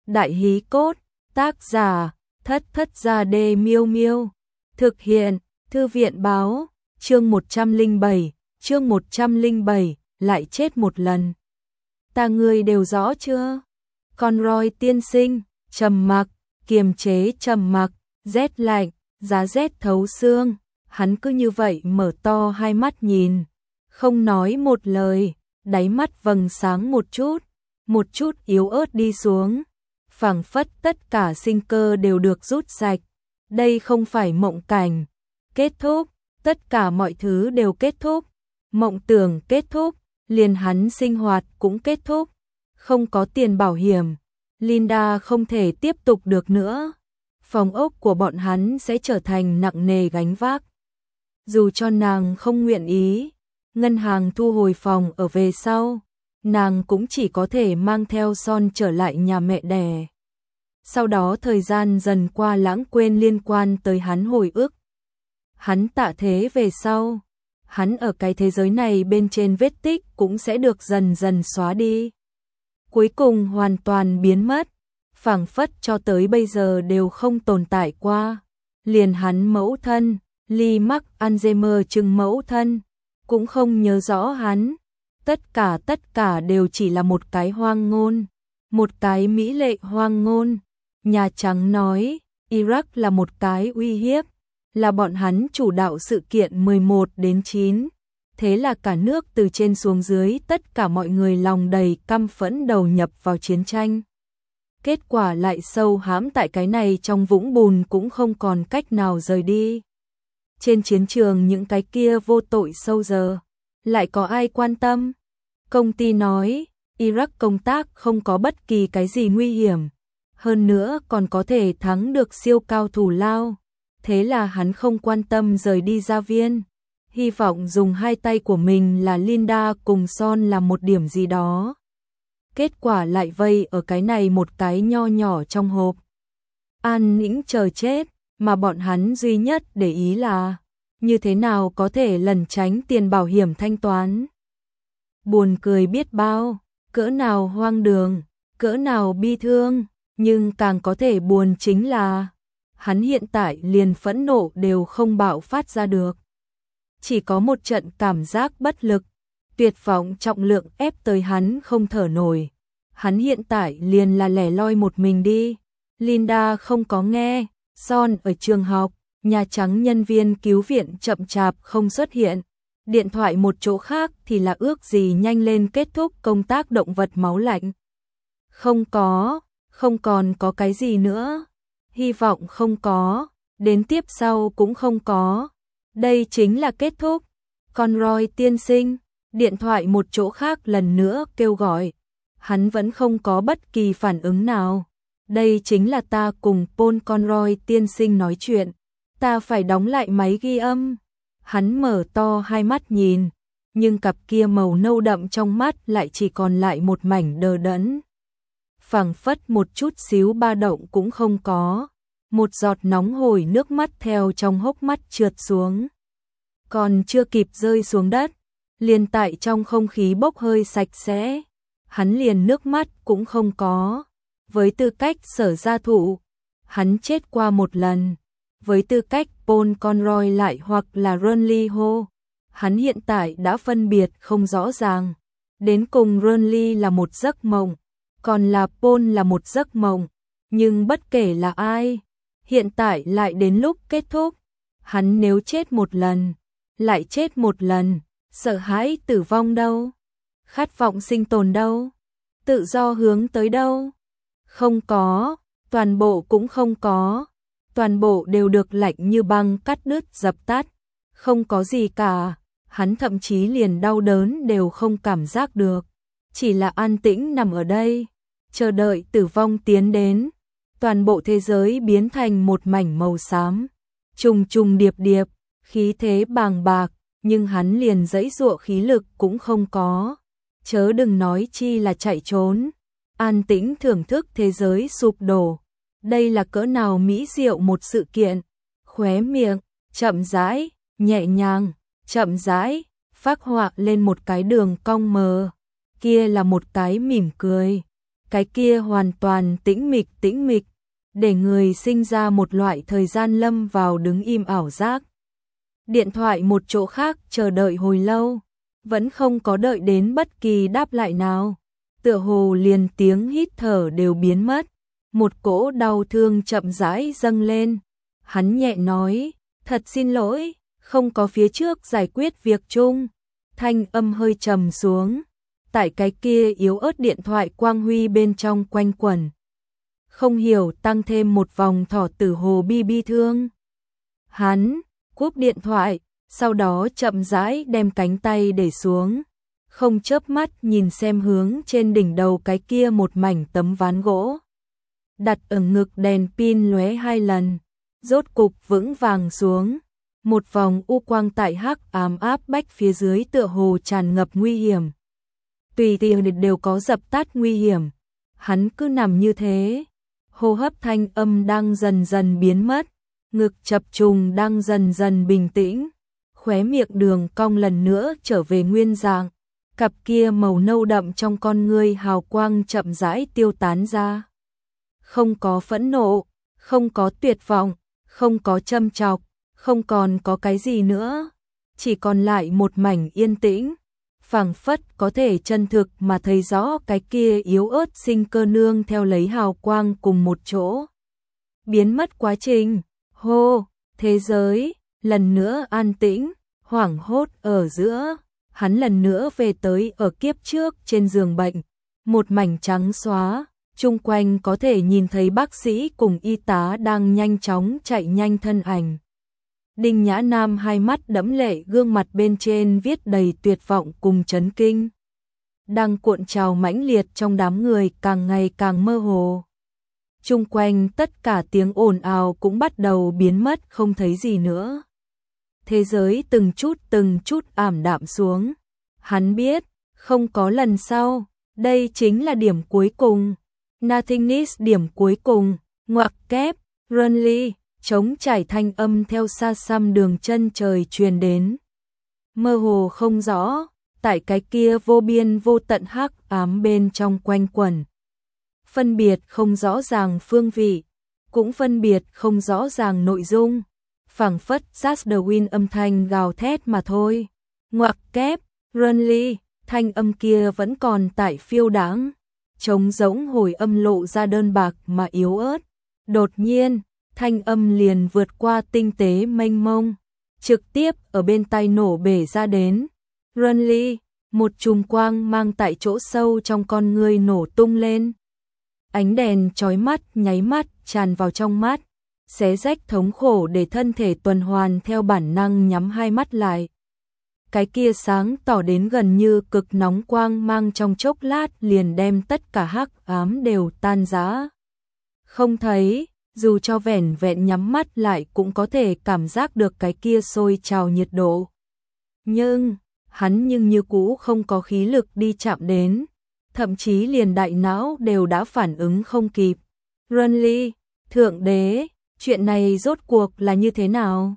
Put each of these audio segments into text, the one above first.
Đại hí cốt, tác giả, Thất Thất Gia Đê Miêu Miêu. Thực hiện, Thư viện báo, chương 107, lại chết một lần. Ta ngươi đều rõ chưa? Conroy tiên sinh, trầm mặc, kiềm chế trầm mặc, rét lạnh, giá rét thấu xương, hắn cứ như vậy mở to hai mắt nhìn, không nói một lời, đáy mắt vầng sáng một chút yếu ớt đi xuống, phảng phất tất cả sinh cơ đều được rút sạch. Đây không phải mộng cảnh, kết thúc, tất cả mọi thứ đều kết thúc, mộng tưởng kết thúc, liền hắn sinh hoạt cũng kết thúc, không có tiền bảo hiểm, Linda không thể tiếp tục được nữa, phòng ốc của bọn hắn sẽ trở thành nặng nề gánh vác. Dù cho nàng không nguyện ý, ngân hàng thu hồi phòng ở về sau, nàng cũng chỉ có thể mang theo Son trở lại nhà mẹ đẻ. Sau đó thời gian dần qua lãng quên liên quan tới hắn hồi ức. Hắn tạ thế về sau, hắn ở cái thế giới này bên trên vết tích cũng sẽ được dần dần xóa đi. Cuối cùng hoàn toàn biến mất, phảng phất cho tới bây giờ đều không tồn tại qua. Liền hắn mẫu thân, Lee mắc Alzheimer chừng mẫu thân, cũng không nhớ rõ hắn. Tất cả đều chỉ là một cái hoang ngôn, một cái mỹ lệ hoang ngôn. Nhà Trắng nói, Iraq là một cái uy hiếp, là bọn hắn chủ đạo sự kiện 11 đến 9. Thế là cả nước từ trên xuống dưới tất cả mọi người lòng đầy căm phẫn đầu nhập vào chiến tranh. Kết quả lại sâu hãm tại cái này trong vũng bùn cũng không còn cách nào rời đi. Trên chiến trường những cái kia vô tội sâu giờ, lại có ai quan tâm? Công ty nói, Iraq công tác không có bất kỳ cái gì nguy hiểm, hơn nữa còn có thể thắng được siêu cao thủ lao. Thế là hắn không quan tâm rời đi gia viên, hy vọng dùng hai tay của mình là Linda cùng Son làm một điểm gì đó. Kết quả lại vây ở cái này một cái nho nhỏ trong hộp. An nĩnh chờ chết, mà bọn hắn duy nhất để ý là như thế nào có thể lẩn tránh tiền bảo hiểm thanh toán. Buồn cười biết bao, cỡ nào hoang đường, cỡ nào bi thương, nhưng càng có thể buồn chính là hắn hiện tại liền phẫn nộ đều không bạo phát ra được. Chỉ có một trận cảm giác bất lực, tuyệt vọng trọng lượng ép tới hắn không thở nổi. Hắn hiện tại liền là lẻ loi một mình đi. Linda không có nghe, Son ở trường học, Nhà Trắng nhân viên cứu viện chậm chạp không xuất hiện. Điện thoại một chỗ khác thì là ước gì nhanh lên kết thúc công tác động vật máu lạnh. Không còn có cái gì nữa. Hy vọng không có, đến tiếp sau cũng không có. Đây chính là kết thúc. Conroy tiên sinh, điện thoại một chỗ khác lần nữa kêu gọi. Hắn vẫn không có bất kỳ phản ứng nào. Đây chính là ta cùng Paul Conroy tiên sinh nói chuyện. Ta phải đóng lại máy ghi âm. Hắn mở to hai mắt nhìn, nhưng cặp kia màu nâu đậm trong mắt lại chỉ còn lại một mảnh đờ đẫn. Phảng phất một chút xíu ba động cũng không có. Một giọt nóng hổi nước mắt theo trong hốc mắt trượt xuống. Còn chưa kịp rơi xuống đất, liền tại trong không khí bốc hơi sạch sẽ. Hắn liền nước mắt cũng không có. Với tư cách Sở gia thụ, hắn chết qua một lần. Với tư cách Paul Conroy lại hoặc là Ron Lee Ho, hắn hiện tại đã phân biệt không rõ ràng. Đến cùng Ron Lee là một giấc mộng, còn là Paul là một giấc mộng. Nhưng bất kể là ai, hiện tại lại đến lúc kết thúc. Hắn nếu chết một lần, lại chết một lần, sợ hãi tử vong đâu? Khát vọng sinh tồn đâu? Tự do hướng tới đâu? Không có, toàn bộ cũng không có. Toàn bộ đều được lạnh như băng cắt đứt dập tắt. Không có gì cả, hắn thậm chí liền đau đớn đều không cảm giác được. Chỉ là an tĩnh nằm ở đây, chờ đợi tử vong tiến đến. Toàn bộ thế giới biến thành một mảnh màu xám, trùng trùng điệp điệp, khí thế bàng bạc, nhưng hắn liền giãy giụa khí lực cũng không có. Chớ đừng nói chi là chạy trốn, an tĩnh thưởng thức thế giới sụp đổ. Đây là cỡ nào mỹ diệu một sự kiện. Khóe miệng, chậm rãi, nhẹ nhàng, chậm rãi, phác họa lên một cái đường cong mờ. Kia là một cái mỉm cười. cái kia hoàn toàn tĩnh mịch, để người sinh ra một loại thời gian lâm vào đứng im ảo giác. Điện thoại một chỗ khác chờ đợi hồi lâu, vẫn không có đợi đến bất kỳ đáp lại nào. Tựa hồ liền tiếng hít thở đều biến mất, một cỗ đau thương chậm rãi dâng lên. Hắn nhẹ nói, thật xin lỗi, không có phía trước giải quyết việc chung. Thanh âm hơi trầm xuống, tại cái kia yếu ớt điện thoại quang huy bên trong quanh quẩn. Không hiểu tăng thêm một vòng thỏ tử hồ bi thương. Hắn cúp điện thoại, sau đó chậm rãi đem cánh tay để xuống, không chớp mắt nhìn xem hướng trên đỉnh đầu cái kia một mảnh tấm ván gỗ. Đặt ở ngực đèn pin lóe 2 lần, rốt cục vững vàng xuống. Một vòng u quang tại hắc ám áp bách phía dưới tựa hồ tràn ngập nguy hiểm. Tùy tiện đều có dập tắt nguy hiểm. Hắn cứ nằm như thế, hô hấp thanh âm đang dần dần biến mất, ngực chập trùng đang dần dần bình tĩnh, khóe miệng đường cong lần nữa trở về nguyên dạng, cặp kia màu nâu đậm trong con ngươi hào quang chậm rãi tiêu tán ra. Không có phẫn nộ, không có tuyệt vọng, không có châm chọc, không còn có cái gì nữa, chỉ còn lại một mảnh yên tĩnh, phảng phất có thể chân thực mà thấy rõ cái kia yếu ớt sinh cơ nương theo lấy hào quang cùng một chỗ. Biến mất quá trình, hô, thế giới, lần nữa an tĩnh, hoảng hốt ở giữa, hắn lần nữa về tới ở kiếp trước trên giường bệnh, một mảnh trắng xóa, chung quanh có thể nhìn thấy bác sĩ cùng y tá đang nhanh chóng chạy nhanh thân ảnh. Đinh Nhã Nam hai mắt đẫm lệ, gương mặt bên trên viết đầy tuyệt vọng cùng chấn kinh. Đang cuộn trào mãnh liệt trong đám người càng ngày càng mơ hồ. Chung quanh tất cả tiếng ồn ào cũng bắt đầu biến mất không thấy gì nữa. Thế giới từng chút ảm đạm xuống. Hắn biết, không có lần sau, đây chính là điểm cuối cùng. Nothingness, điểm cuối cùng, ngoặc kép, Runly. Trống trải thanh âm theo xa xăm đường chân trời truyền đến. Mơ hồ không rõ, tại cái kia vô biên vô tận hắc ám bên trong quanh quẩn. Phân biệt không rõ ràng phương vị, cũng phân biệt không rõ ràng nội dung. Phảng phất Just the Wind âm thanh gào thét mà thôi. Ngoặc kép, Runly, thanh âm kia vẫn còn tại phiêu đãng. Trống rỗng hồi âm lộ ra đơn bạc mà yếu ớt. Đột nhiên, thanh âm liền vượt qua tinh tế mênh mông, trực tiếp ở bên tai nổ bể ra đến. Runly, một chùm quang mang tại chỗ sâu trong con ngươi nổ tung lên. Ánh đèn chói mắt nháy mắt tràn vào trong mắt, xé rách thống khổ để thân thể tuần hoàn theo bản năng nhắm hai mắt lại. Cái kia sáng tỏ đến gần như cực nóng quang mang trong chốc lát liền đem tất cả hắc ám đều tan rã. Không thấy, dù cho vẻn vẹn nhắm mắt lại cũng có thể cảm giác được cái kia sôi trào nhiệt độ. Nhưng, hắn như cũ không có khí lực đi chạm đến, thậm chí liền đại não đều đã phản ứng không kịp. Runly, thượng đế, chuyện này rốt cuộc là như thế nào?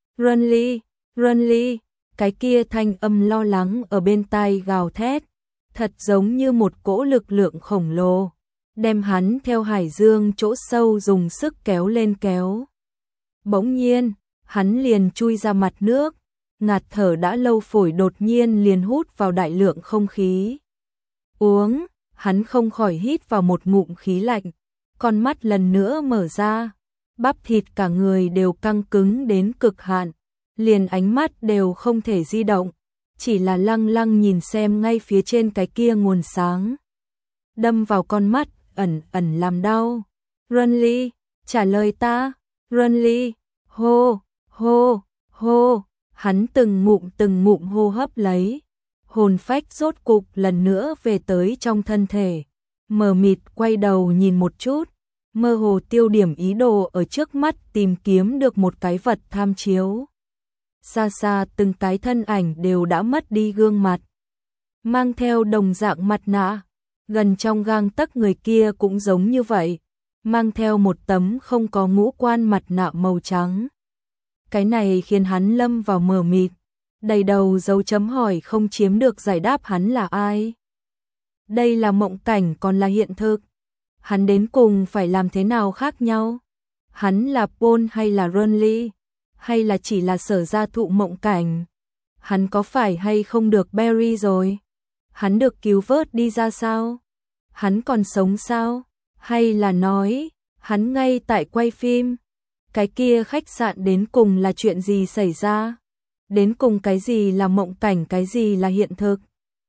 Runly, cái kia thanh âm lo lắng ở bên tai gào thét, thật giống như một cỗ lực lượng khổng lồ, đem hắn theo hải dương chỗ sâu dùng sức kéo lên kéo. Bỗng nhiên, hắn liền chui ra mặt nước, ngạt thở đã lâu phổi đột nhiên liền hút vào đại lượng không khí. Uống, hắn không khỏi hít vào một ngụm khí lạnh, con mắt lần nữa mở ra, bắp thịt cả người đều căng cứng đến cực hạn, liền ánh mắt đều không thể di động, chỉ là lăng lăng nhìn xem ngay phía trên cái kia nguồn sáng. Đâm vào con mắt, ẩn làm đau. Runly, trả lời ta. Runly, hô, hắn từng ngụm hô hấp lấy. Hồn phách rốt cục lần nữa về tới trong thân thể. Mờ mịt quay đầu nhìn một chút, mơ hồ tiêu điểm ý đồ ở trước mắt tìm kiếm được một cái vật tham chiếu. Xa xa từng cái thân ảnh đều đã mất đi gương mặt. Mang theo đồng dạng mặt nạ. Gần trong gang tấc người kia cũng giống như vậy, mang theo một tấm không có ngũ quan mặt nạ màu trắng. Cái này khiến hắn lâm vào mờ mịt, đầy đầu dấu chấm hỏi không chiếm được giải đáp hắn là ai. Đây là mộng cảnh còn là hiện thực? Hắn đến cùng phải làm thế nào khác nhau? Hắn là Paul hay là Ronly? Hay là chỉ là Sở Gia Thụ mộng cảnh? Hắn có phải hay không được Barry rồi? Hắn được cứu vớt đi ra sao? Hắn còn sống sao? Hay là nói, hắn ngay tại quay phim? Cái kia khách sạn đến cùng là chuyện gì xảy ra? Đến cùng cái gì là mộng cảnh, cái gì là hiện thực?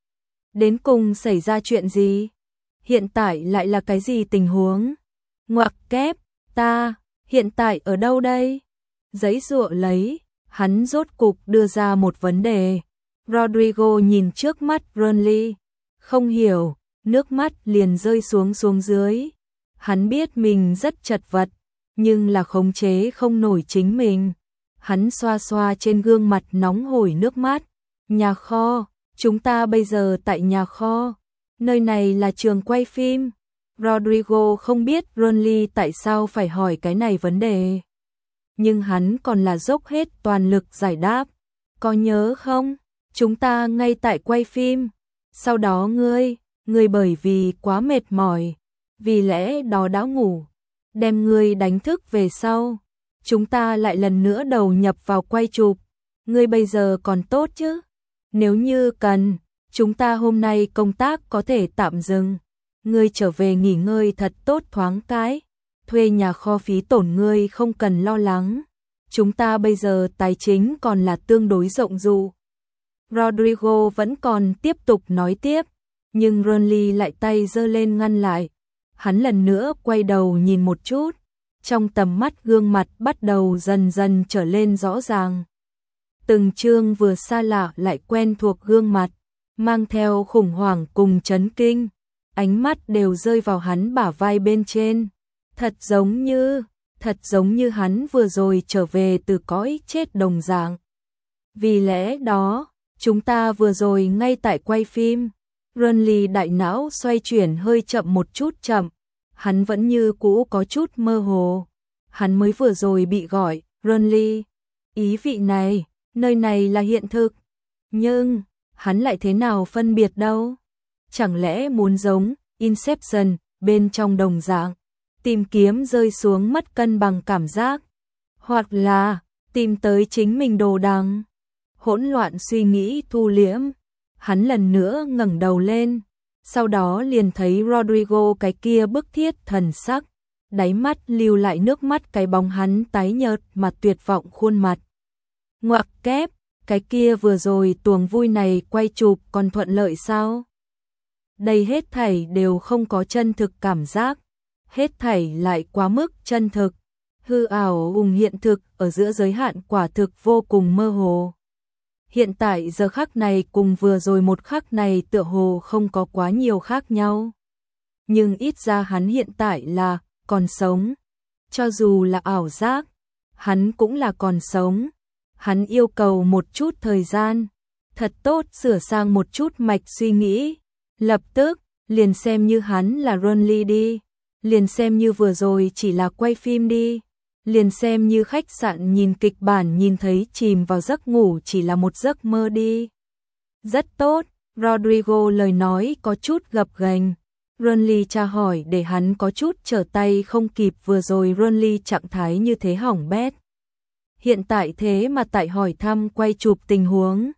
Đến cùng xảy ra chuyện gì? Hiện tại lại là cái gì tình huống? Ngoặc kép, ta, hiện tại ở đâu đây? Giấy giụa lấy, hắn rốt cục đưa ra một vấn đề. Rodrigo nhìn trước mắt Ronly, không hiểu, nước mắt liền rơi xuống dưới. Hắn biết mình rất chật vật, nhưng là khống chế không nổi chính mình. Hắn xoa xoa trên gương mặt nóng hổi nước mắt. Nhà kho, chúng ta bây giờ tại nhà kho. Nơi này là trường quay phim. Rodrigo không biết Ronly tại sao phải hỏi cái này vấn đề. Nhưng hắn còn là dốc hết toàn lực giải đáp. Có nhớ không? Chúng ta ngay tại quay phim. Sau đó ngươi bởi vì quá mệt mỏi, vì lẽ đó đã ngủ, đem ngươi đánh thức về sau. Chúng ta lại lần nữa đầu nhập vào quay chụp. Ngươi bây giờ còn tốt chứ? Nếu như cần, chúng ta hôm nay công tác có thể tạm dừng. Ngươi trở về nghỉ ngơi thật tốt thoáng cái. Thuê nhà kho phí tổn ngươi không cần lo lắng. Chúng ta bây giờ tài chính còn là tương đối rộng rụ. Rodrigo vẫn còn tiếp tục nói tiếp, nhưng Ronly lại tay giơ lên ngăn lại. Hắn lần nữa quay đầu nhìn một chút, trong tầm mắt gương mặt bắt đầu dần dần trở lên rõ ràng. Từng chương vừa xa lạ lại quen thuộc gương mặt, mang theo khủng hoảng cùng chấn kinh, ánh mắt đều rơi vào hắn bả vai bên trên. Thật giống như hắn vừa rồi trở về từ cõi chết đồng dạng. Vì lẽ đó, chúng ta vừa rồi ngay tại quay phim. Ronly đại não xoay chuyển hơi chậm một chút chậm, hắn vẫn như cũ có chút mơ hồ. Hắn mới vừa rồi bị gọi, Ronly, ý vị này, nơi này là hiện thực. Nhưng, hắn lại thế nào phân biệt đâu? Chẳng lẽ muốn giống Inception bên trong đồng dạng, tìm kiếm rơi xuống mất cân bằng cảm giác, hoặc là tìm tới chính mình đồ đằng. Hỗn loạn suy nghĩ thu liễm, hắn lần nữa ngẩng đầu lên, sau đó liền thấy Rodrigo cái kia bức thiết thần sắc, đáy mắt lưu lại nước mắt, cái bóng hắn tái nhợt mà tuyệt vọng khuôn mặt. Ngoặc kép, cái kia vừa rồi tuồng vui này quay chụp còn thuận lợi sao? Đây hết thảy đều không có chân thực cảm giác, hết thảy lại quá mức chân thực, hư ảo cùng hiện thực ở giữa giới hạn quả thực vô cùng mơ hồ. Hiện tại giờ khắc này cùng vừa rồi một khắc này tựa hồ không có quá nhiều khác nhau. Nhưng ít ra hắn hiện tại là còn sống. Cho dù là ảo giác, hắn cũng là còn sống. Hắn yêu cầu một chút thời gian, thật tốt sửa sang một chút mạch suy nghĩ. Lập tức, liền xem như hắn là Ronly đi. Liền xem như vừa rồi chỉ là quay phim đi. Liền xem như khách sạn nhìn kịch bản nhìn thấy chìm vào giấc ngủ chỉ là một giấc mơ đi. Rất tốt, Rodrigo lời nói có chút gập ghềnh. Ronly tra hỏi để hắn có chút trở tay không kịp, vừa rồi Ronly trạng thái như thế hỏng bét. Hiện tại thế mà tại hỏi thăm quay chụp tình huống.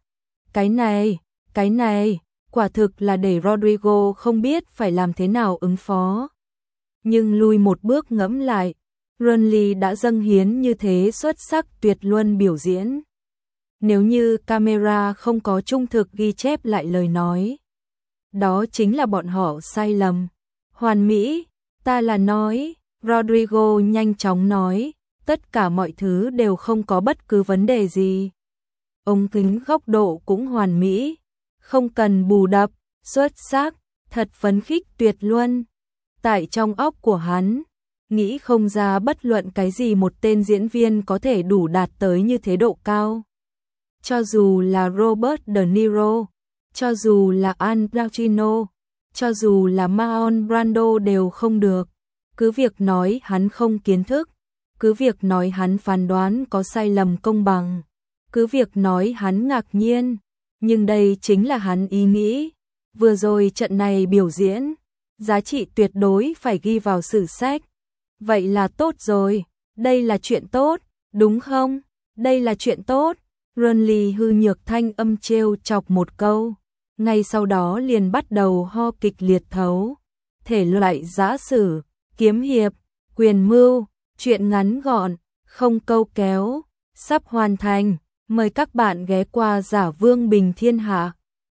Cái này, quả thực là để Rodrigo không biết phải làm thế nào ứng phó. Nhưng lùi một bước ngẫm lại, Ronly đã dâng hiến như thế xuất sắc tuyệt luân biểu diễn. Nếu như camera không có trung thực ghi chép lại lời nói, đó chính là bọn họ sai lầm. Hoàn mỹ, ta là nói, Rodrigo nhanh chóng nói, tất cả mọi thứ đều không có bất cứ vấn đề gì. Ống kính góc độ cũng hoàn mỹ, không cần bù đắp, xuất sắc, thật phấn khích tuyệt luân. Tại trong óc của hắn, nghĩ không ra bất luận cái gì một tên diễn viên có thể đủ đạt tới như thế độ cao. Cho dù là Robert De Niro, cho dù là Al Pacino, cho dù là Marlon Brando đều không được. Cứ việc nói hắn không kiến thức, cứ việc nói hắn phán đoán có sai lầm công bằng, cứ việc nói hắn ngạc nhiên, nhưng đây chính là hắn ý nghĩ. Vừa rồi trận này biểu diễn, giá trị tuyệt đối phải ghi vào sử sách. Vậy là tốt rồi, đây là chuyện tốt, đúng không? Đây là chuyện tốt. Renly hư nhược thanh âm trêu chọc một câu, ngay sau đó liền bắt đầu ho kịch liệt thấu. Thể loại giã sử, kiếm hiệp, quyền mưu, truyện ngắn gọn, không câu kéo, sắp hoàn thành. Mời các bạn ghé qua Giả Vương Bình Thiên Hạ.